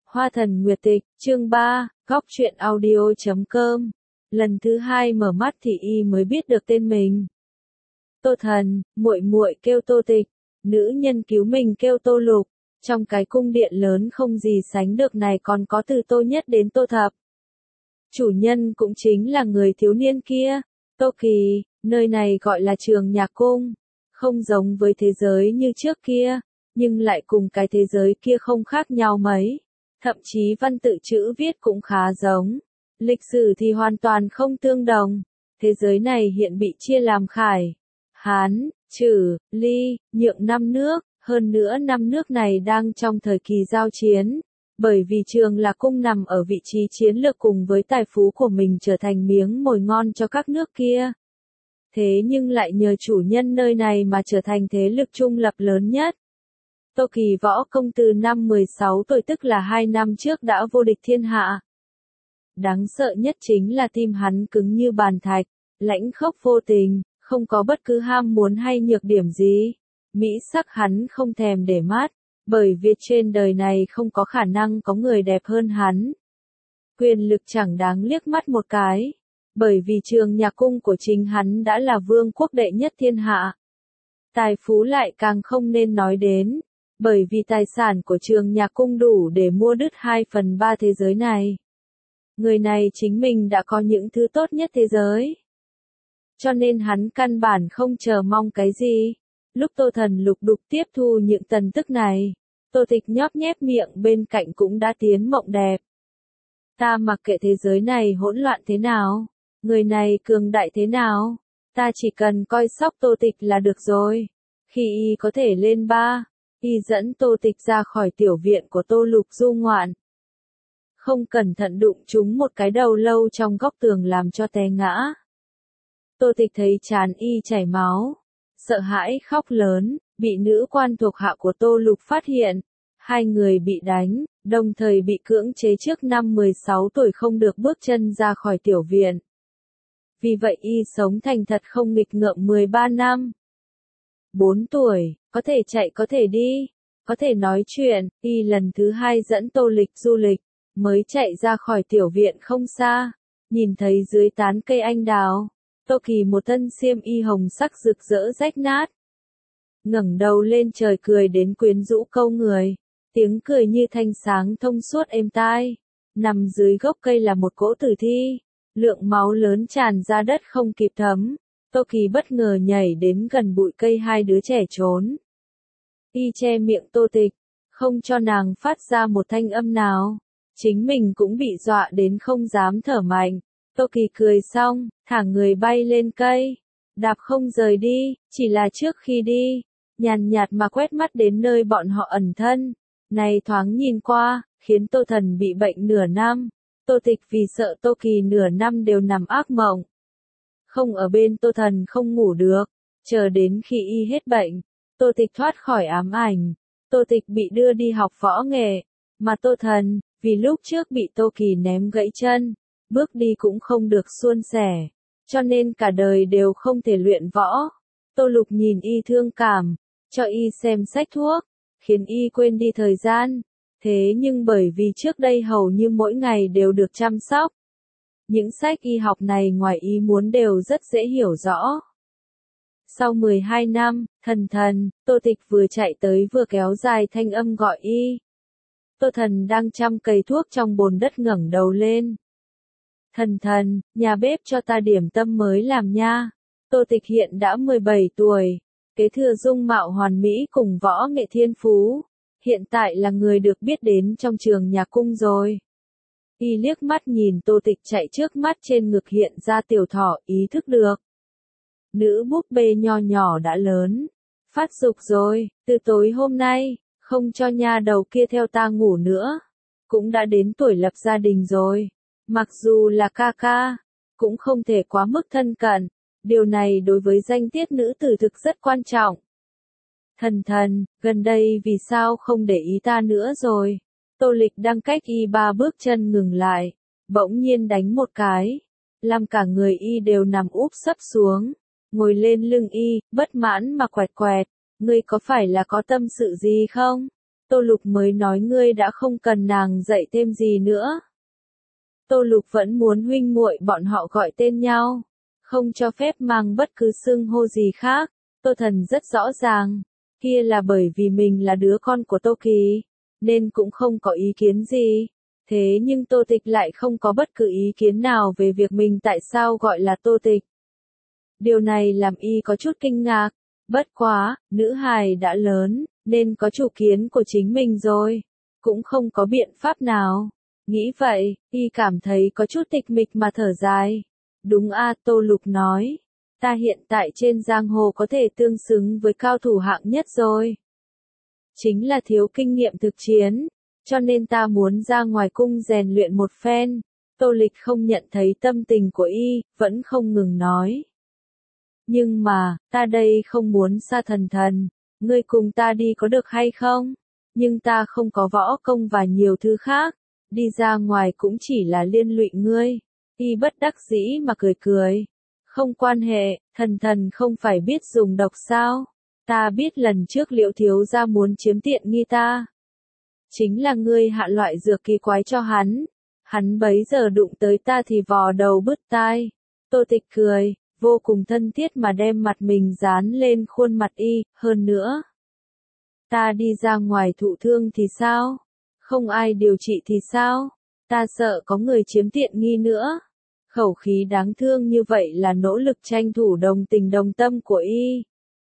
Hoa thần nguyệt tịch, chương 3, góc truyện audio.com. Lần thứ 2 mở mắt thì y mới biết được tên mình. Tô Thần, muội muội kêu Tô Tịch, nữ nhân cứu mình kêu Tô Lục. Trong cái cung điện lớn không gì sánh được này còn có từ Tô Nhất đến Tô Thập. Chủ nhân cũng chính là người thiếu niên kia, Tô Kỳ. Nơi này gọi là Trường Nhạc Cung. Không giống với thế giới như trước kia, nhưng lại cùng cái thế giới kia không khác nhau mấy. Thậm chí văn tự chữ viết cũng khá giống. Lịch sử thì hoàn toàn không tương đồng. Thế giới này hiện bị chia làm Khải, Hán, Trử, Ly, Nhượng 5 nước. Hơn nữa 5 nước này đang trong thời kỳ giao chiến. Bởi vì Trường Lạc Cung nằm ở vị trí chiến lược cùng với tài phú của mình trở thành miếng mồi ngon cho các nước kia. Thế nhưng lại nhờ chủ nhân nơi này mà trở thành thế lực trung lập lớn nhất. Tô Kỳ võ công từ năm 16 tuổi tức là 2 năm trước đã vô địch thiên hạ. Đáng sợ nhất chính là tim hắn cứng như bàn thạch, lãnh khốc vô tình, không có bất cứ ham muốn hay nhược điểm gì. Mỹ sắc hắn không thèm để mắt, bởi vì trên đời này không có khả năng có người đẹp hơn hắn. Quyền lực chẳng đáng liếc mắt một cái, bởi vì Trường Nhạc Cung của chính hắn đã là vương quốc đệ nhất thiên hạ. Tài phú lại càng không nên nói đến, bởi vì tài sản của Trường Nhạc Cung đủ để mua đứt 2/3 thế giới này. Người này chính mình đã có những thứ tốt nhất thế giới. Cho nên hắn căn bản không chờ mong cái gì. Lúc Tô Thần lục đục tiếp thu những tin tức này, Tô Tịch nhóp nhép miệng bên cạnh cũng đã tiến mộng đẹp. Ta mặc kệ thế giới này hỗn loạn thế nào, người này cường đại thế nào, ta chỉ cần coi sóc Tô Tịch là được rồi. Khi y có thể lên ba, y dẫn Tô Tịch ra khỏi tiểu viện của Tô Lục du ngoạn. Không cẩn thận đụng trúng một cái đầu lâu trong góc tường làm cho té ngã. Tô Tịch thấy trán y chảy máu, sợ hãi khóc lớn, bị nữ quan thuộc hạ của Tô Lục phát hiện. Hai người bị đánh, đồng thời bị cưỡng chế trước năm 16 tuổi không được bước chân ra khỏi tiểu viện. Vì vậy y sống thành thật không nghịch ngợm 13 năm. 4 tuổi, có thể chạy có thể đi, có thể nói chuyện, y lần thứ 2 dẫn Tô Lịch du lịch, mới chạy ra khỏi tiểu viện không xa, nhìn thấy dưới tán cây anh đào, Tô Kỳ một thân xiêm y hồng sắc rực rỡ rách nát. Ngẩng đầu lên trời cười đến quyến rũ câu người, tiếng cười như thanh sáng thông suốt êm tai. Nằm dưới gốc cây là một cỗ tử thi, lượng máu lớn tràn ra đất không kịp thấm. Tô Kỳ bất ngờ nhảy đến gần bụi cây hai đứa trẻ trốn. Y che miệng Tô Tịch, không cho nàng phát ra một thanh âm nào. Chính mình cũng bị dọa đến không dám thở mạnh. Tô Kỳ cười xong, thả người bay lên cây, đạp không rời đi, chỉ là trước khi đi, nhàn nhạt mà quét mắt đến nơi bọn họ ẩn thân. Này thoáng nhìn qua, khiến Tô Thần bị bệnh nửa năm. Tô Tịch vì sợ Tô Kỳ nửa năm đều nằm ác mộng. Không ở bên Tô Thần không ngủ được, chờ đến khi y hết bệnh, Tô Tịch thoát khỏi ám ảnh. Tô Tịch bị đưa đi học võ nghệ, mà Tô Thần, vì lúc trước bị Tô Kỳ ném gãy chân, bước đi cũng không được suôn sẻ, cho nên cả đời đều không thể luyện võ. Tô Lục nhìn y thương cảm, cho y xem sách thuốc, khiến y quên đi thời gian. Thế nhưng bởi vì trước đây hầu như mỗi ngày đều được chăm sóc, những sách y học này ngoài ý muốn đều rất dễ hiểu rõ. Sau 12 năm, Thần, Tô Tịch vừa chạy tới vừa kéo dài thanh âm gọi y. Tô Thần đang chăm cầy thuốc trong bồn đất ngẩng đầu lên. Thần, nhà bếp cho ta điểm tâm mới làm nha. Tô Tịch hiện đã 17 tuổi, kế thừa dung mạo hoàn mỹ cùng võ nghệ thiên phú. Hiện tại là người được biết đến trong Trường Nhạc Cung rồi. Y liếc mắt nhìn Tô Tịch chạy trước mắt, trên ngực hiện ra tiểu thỏ, ý thức được. Nữ búp bê nho nhỏ đã lớn, phát dục rồi, từ tối hôm nay, không cho nha đầu kia theo ta ngủ nữa. Cũng đã đến tuổi lập gia đình rồi. Mặc dù là ca ca, cũng không thể quá mức thân cận. Điều này đối với danh tiết nữ tử thực rất quan trọng. Thần, gần đây vì sao không để ý ta nữa rồi? Tô Lịch đang cách y 3 bước chân ngừng lại, bỗng nhiên đánh một cái, làm cả người y đều nằm úp sấp xuống, ngồi lên lưng y, bất mãn mà quẹt quẹt, ngươi có phải là có tâm sự gì không? Tô Lục mới nói ngươi đã không cần nàng dạy thêm gì nữa. Tô Lục vẫn muốn huynh muội bọn họ gọi tên nhau, không cho phép mang bất cứ xưng hô gì khác. Tô Thần rất rõ ràng, kia là bởi vì mình là đứa con của Tô Kỳ, nên cũng không có ý kiến gì. Thế nhưng Tô Tịch lại không có bất cứ ý kiến nào về việc mình tại sao gọi là Tô Tịch. Điều này làm y có chút kinh ngạc, bất quá, nữ hài đã lớn, nên có chủ kiến của chính mình rồi, cũng không có biện pháp nào. Nghĩ vậy, y cảm thấy có chút tịch mịch mà thở dài. Đúng a, Tô Lục nói, ta hiện tại trên giang hồ có thể tương xứng với cao thủ hạng nhất rồi. Chính là thiếu kinh nghiệm thực chiến, cho nên ta muốn ra ngoài cung rèn luyện một phen. Tô Lịch không nhận thấy tâm tình của y, vẫn không ngừng nói. Nhưng mà, ta đây không muốn xa Thần Thần, ngươi cùng ta đi có được hay không? Nhưng ta không có võ công và nhiều thứ khác, đi ra ngoài cũng chỉ là liên lụy ngươi. Y bất đắc dĩ mà cười cười. Không quan hệ, Thần Thần không phải biết dùng độc sao? Ta biết lần trước Liễu thiếu gia muốn chiếm tiện nghi ta. Chính là ngươi hạ loại dược kỳ quái cho hắn. Hắn bấy giờ đụng tới ta thì vò đầu bứt tai. Tô Tịch cười, vô cùng thân thiết mà đem mặt mình dán lên khuôn mặt y, hơn nữa. Ta đi ra ngoài thụ thương thì sao? Không ai điều trị thì sao? Ta sợ có người chiếm tiện nghi nữa. Khẩu khí đáng thương như vậy là nỗ lực tranh thủ đồng tình đồng tâm của y.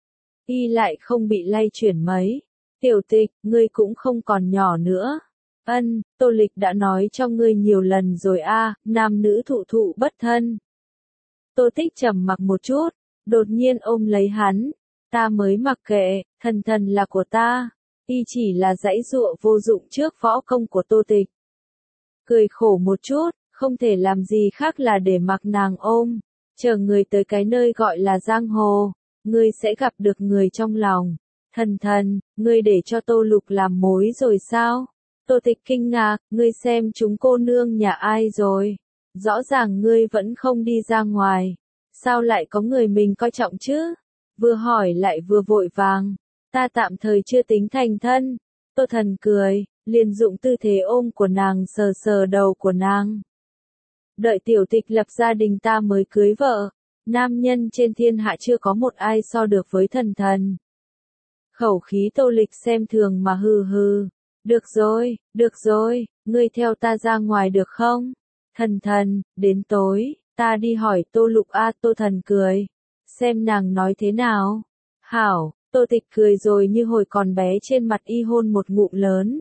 Y lại không bị lay chuyển mấy. Tiểu Tịch, ngươi cũng không còn nhỏ nữa. Ân, Tô Lịch đã nói cho ngươi nhiều lần rồi a, nam nữ thụ thụ bất thân. Tô Tích trầm mặc một chút, đột nhiên ôm lấy hắn. Ta mới mặc kệ, Thần Thần là của ta. Y chỉ là giãy giụa vô dụng trước võ công của Tô Tịch. Cười khổ một chút, không thể làm gì khác là để mặc nàng ôm. Chờ người tới cái nơi gọi là giang hồ, ngươi sẽ gặp được người trong lòng. Thần Thần, ngươi để cho Tô Lục làm mối rồi sao? Tô Tịch kinh ngạc, ngươi xem chúng cô nương nhà ai rồi? Rõ ràng ngươi vẫn không đi ra ngoài. Sao lại có người mình coi trọng chứ? Vừa hỏi lại vừa vội vàng. Ta tạm thời chưa tính thành thân. Tô Thần cười, liền dụng tư thế ôm của nàng sờ sờ đầu của nàng. Đợi Tiểu Tịch lập gia đình ta mới cưới vợ. Nam nhân trên thiên hạ chưa có một ai so được với Thần Thần. Khẩu khí Tô Lịch xem thường mà hừ hừ. Được rồi, ngươi theo ta ra ngoài được không? Thần Thần, đến tối, ta đi hỏi Tô Lục a. Tô Thần cười. Xem nàng nói thế nào. Hảo, Tô Tịch cười rồi như hồi còn bé trên mặt y hôn một ngụm lớn.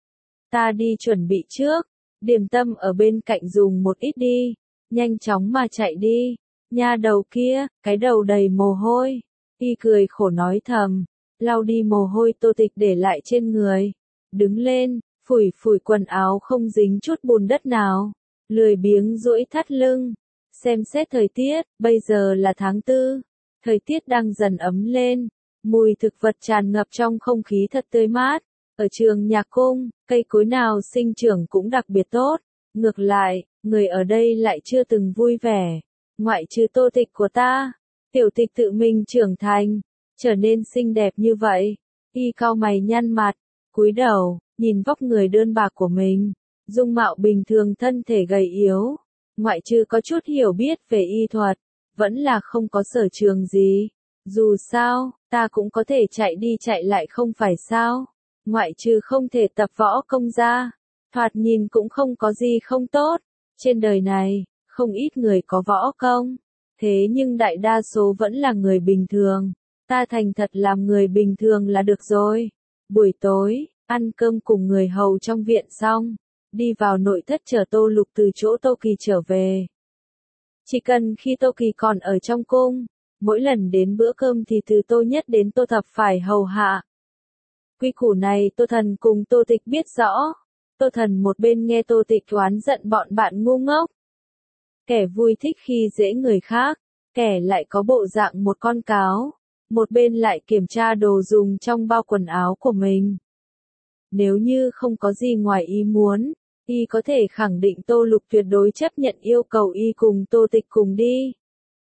Ta đi chuẩn bị trước, điểm tâm ở bên cạnh dùng một ít đi, nhanh chóng mà chạy đi. Nha đầu kia, cái đầu đầy mồ hôi. Y cười khổ nói thầm, lau đi mồ hôi Tô Tịch để lại trên người. Đứng lên, phủi phủi quần áo không dính chút bùn đất nào. Lười biếng duỗi thắt lưng. Xem xét thời tiết, bây giờ là tháng 4. Thời tiết đang dần ấm lên. Mùi thực vật tràn ngập trong không khí thật tươi mát. Ở trường nhạc cung, cây cối nào sinh trưởng cũng đặc biệt tốt. Ngược lại, người ở đây lại chưa từng vui vẻ. Ngoại trừ Tô Tịch của ta. Tiểu Tịch tự mình trưởng thành, trở nên xinh đẹp như vậy. Y cau mày nhăn mặt, cúi đầu, nhìn vóc người đơn bạc của mình. Dung mạo bình thường, thân thể gầy yếu. Ngoại trừ có chút hiểu biết về y thuật, vẫn là không có sở trường gì. Dù sao, ta cũng có thể chạy đi chạy lại không phải sao. Ngoại trừ không thể tập võ công ra, thoạt nhìn cũng không có gì không tốt. Trên đời này, không ít người có võ công. Thế nhưng đại đa số vẫn là người bình thường. Ta thành thật làm người bình thường là được rồi. Buổi tối, ăn cơm cùng người hầu trong viện xong. Đi vào nội thất chờ Tô Lục từ chỗ Tô Kỳ trở về. Chỉ cần khi Tô Kỳ còn ở trong cung, mỗi lần đến bữa cơm thì từ Tô Nhất đến Tô Thập phải hầu hạ. Quy củ này Tô Thần cùng Tô Tịch biết rõ. Tô Thần một bên nghe Tô Tịch oán giận bọn bạn ngu ngốc. Kẻ vui thích khi dễ người khác, kẻ lại có bộ dạng một con cáo. Một bên lại kiểm tra đồ dùng trong bao quần áo của mình. Nếu như không có gì ngoài ý muốn, y có thể khẳng định Tô Lục tuyệt đối chấp nhận yêu cầu y cùng Tô Tịch cùng đi.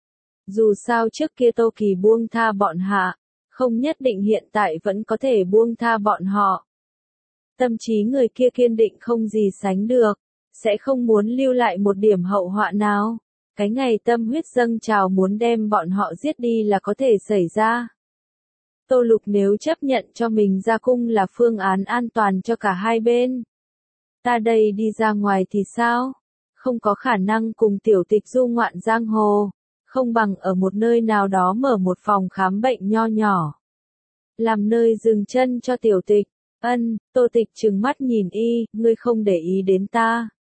Dù sao trước kia Tô Kỳ buông tha bọn hạ, không nhất định hiện tại vẫn có thể buông tha bọn họ. Tâm trí người kia kiên định không gì sánh được, sẽ không muốn lưu lại một điểm hậu họa nào. Cái ngày tâm huyết dâng trào muốn đem bọn họ giết đi là có thể xảy ra. Tô Lục nếu chấp nhận cho mình ra cung là phương án an toàn cho cả hai bên. Ta đây đi ra ngoài thì sao? Không có khả năng cùng tiểu tịch du ngoạn giang hồ, không bằng ở một nơi nào đó mở một phòng khám bệnh nho nhỏ. Làm nơi dừng chân cho tiểu tịch. Ân, Tô Tịch trừng mắt nhìn y, ngươi không để ý đến ta.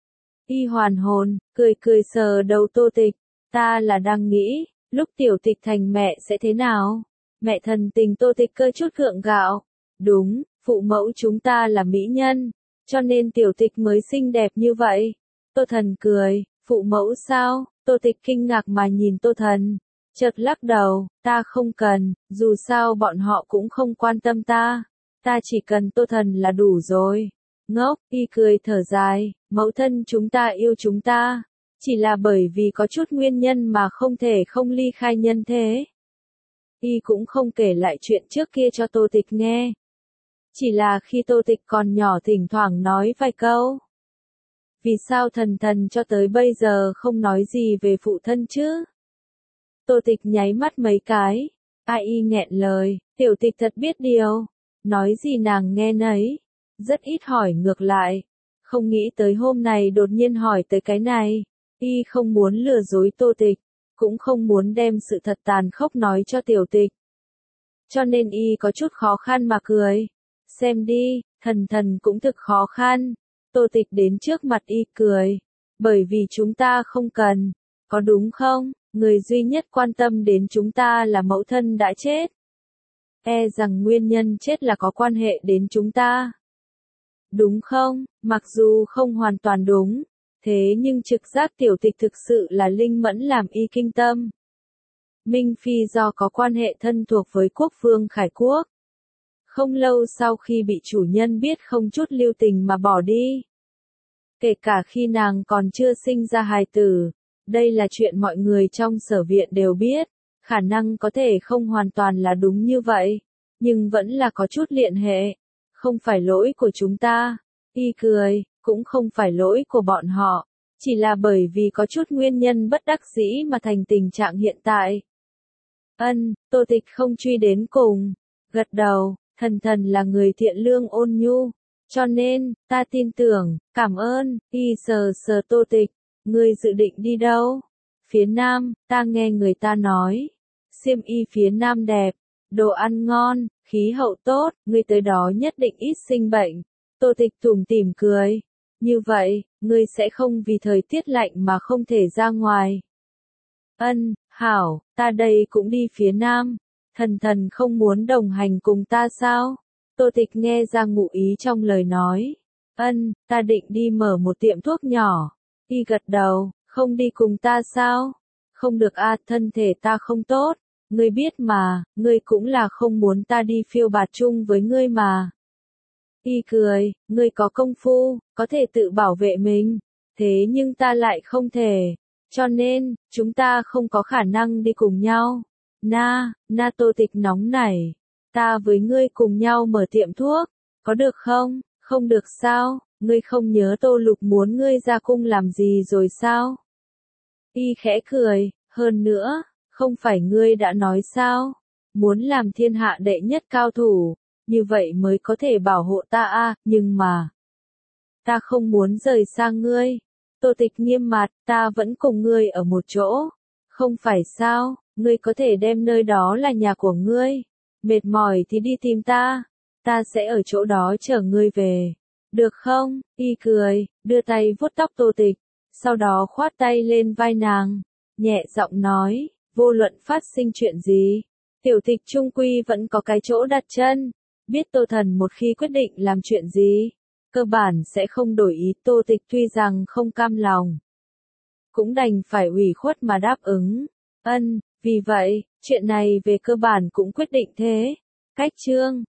Y hoàn hồn, cười cười sờ đầu Tô Tịch, ta là đang nghĩ, lúc tiểu tịch thành mẹ sẽ thế nào? Mẹ thần tình Tô Tịch cơ chút gượng gạo. Đúng, phụ mẫu chúng ta là mỹ nhân, cho nên tiểu tịch mới xinh đẹp như vậy. Tô Thần cười, phụ mẫu sao? Tô Tịch kinh ngạc mà nhìn Tô Thần, chợt lắc đầu, ta không cần, dù sao bọn họ cũng không quan tâm ta. Ta chỉ cần Tô Thần là đủ rồi. Ngốc, y cười thở dài, mẫu thân chúng ta yêu chúng ta, chỉ là bởi vì có chút nguyên nhân mà không thể không ly khai nhân thế. Y cũng không kể lại chuyện trước kia cho Tô Tịch nghe. Chỉ là khi Tô Tịch còn nhỏ thỉnh thoảng nói vài câu. Vì sao thần thần cho tới bây giờ không nói gì về phụ thân chứ? Tô Tịch nháy mắt mấy cái. Ai y nghẹn lời, tiểu tịch thật biết điều. Nói gì nàng nghe nấy. Rất ít hỏi ngược lại. Không nghĩ tới hôm nay đột nhiên hỏi tới cái này. Y không muốn lừa dối Tô Tịch. Cũng không muốn đem sự thật tàn khốc nói cho tiểu tịch. Cho nên y có chút khó khăn mà cười. Xem đi, thần thần cũng thực khó khăn. Tô Tịch đến trước mặt y cười. Bởi vì chúng ta không cần. Có đúng không? Người duy nhất quan tâm đến chúng ta là mẫu thân đã chết. E rằng nguyên nhân chết là có quan hệ đến chúng ta. Đúng không? Mặc dù không hoàn toàn đúng. Thế nhưng trực giác tiểu tịch thực sự là linh mẫn làm y kinh tâm. Minh Phi do có quan hệ thân thuộc với quốc vương Khải Quốc. Không lâu sau khi bị chủ nhân biết không chút lưu tình mà bỏ đi. Kể cả khi nàng còn chưa sinh ra hài tử. Đây là chuyện mọi người trong sở viện đều biết. Khả năng có thể không hoàn toàn là đúng như vậy. Nhưng vẫn là có chút liên hệ. Không phải lỗi của chúng ta. Y cười, cũng không phải lỗi của bọn họ. Chỉ là bởi vì có chút nguyên nhân bất đắc dĩ mà thành tình trạng hiện tại. Ân, Tô Tịch không truy đến cùng. Gật đầu, thần thần là người thiện lương ôn nhu. Cho nên, ta tin tưởng, cảm ơn. Y sờ sờ Tô Tịch. Ngươi dự định đi đâu? Phía Nam, ta nghe người ta nói. Xiêm y phía Nam đẹp, đồ ăn ngon, khí hậu tốt, ngươi tới đó nhất định ít sinh bệnh. Tô Tịch tủm tỉm cười. Như vậy, ngươi sẽ không vì thời tiết lạnh mà không thể ra ngoài. Ân, hảo, ta đây cũng đi phía Nam. Thần thần không muốn đồng hành cùng ta sao? Tô Tịch nghe ra ngụ ý trong lời nói. Ân, ta định đi mở một tiệm thuốc nhỏ. Y gật đầu, không đi cùng ta sao? Không được a, thân thể ta không tốt. Ngươi biết mà, ngươi cũng là không muốn ta đi phiêu bạt chung với ngươi mà. Y cười, ngươi có công phu, có thể tự bảo vệ mình. Thế nhưng ta lại không thể. Cho nên, chúng ta không có khả năng đi cùng nhau. Na Tô Tịch nóng nảy. Ta với ngươi cùng nhau mở tiệm thuốc. Có được không? Không được sao? Ngươi không nhớ Tô Lục muốn ngươi ra cung làm gì rồi sao? Y khẽ cười, hơn nữa, không phải ngươi đã nói sao? Muốn làm thiên hạ đệ nhất cao thủ, như vậy mới có thể bảo hộ ta a, nhưng mà ta không muốn rời xa ngươi. Tô Tịch nghiêm mặt, ta vẫn cùng ngươi ở một chỗ. Không phải sao, ngươi có thể đem nơi đó là nhà của ngươi. Mệt mỏi thì đi tìm ta. Ta sẽ ở chỗ đó chờ ngươi về. Được không? Y cười, đưa tay vuốt tóc Tô Tịch. Sau đó khoát tay lên vai nàng. Nhẹ giọng nói, vô luận phát sinh chuyện gì. Tiểu Tịch trung quy vẫn có cái chỗ đặt chân. Biết Tô Thần một khi quyết định làm chuyện gì. Cơ bản sẽ không đổi ý. Tô Tịch tuy rằng không cam lòng. Cũng đành phải ủy khuất mà đáp ứng. Ân, vì vậy, chuyện này về cơ bản cũng quyết định thế. Cách chương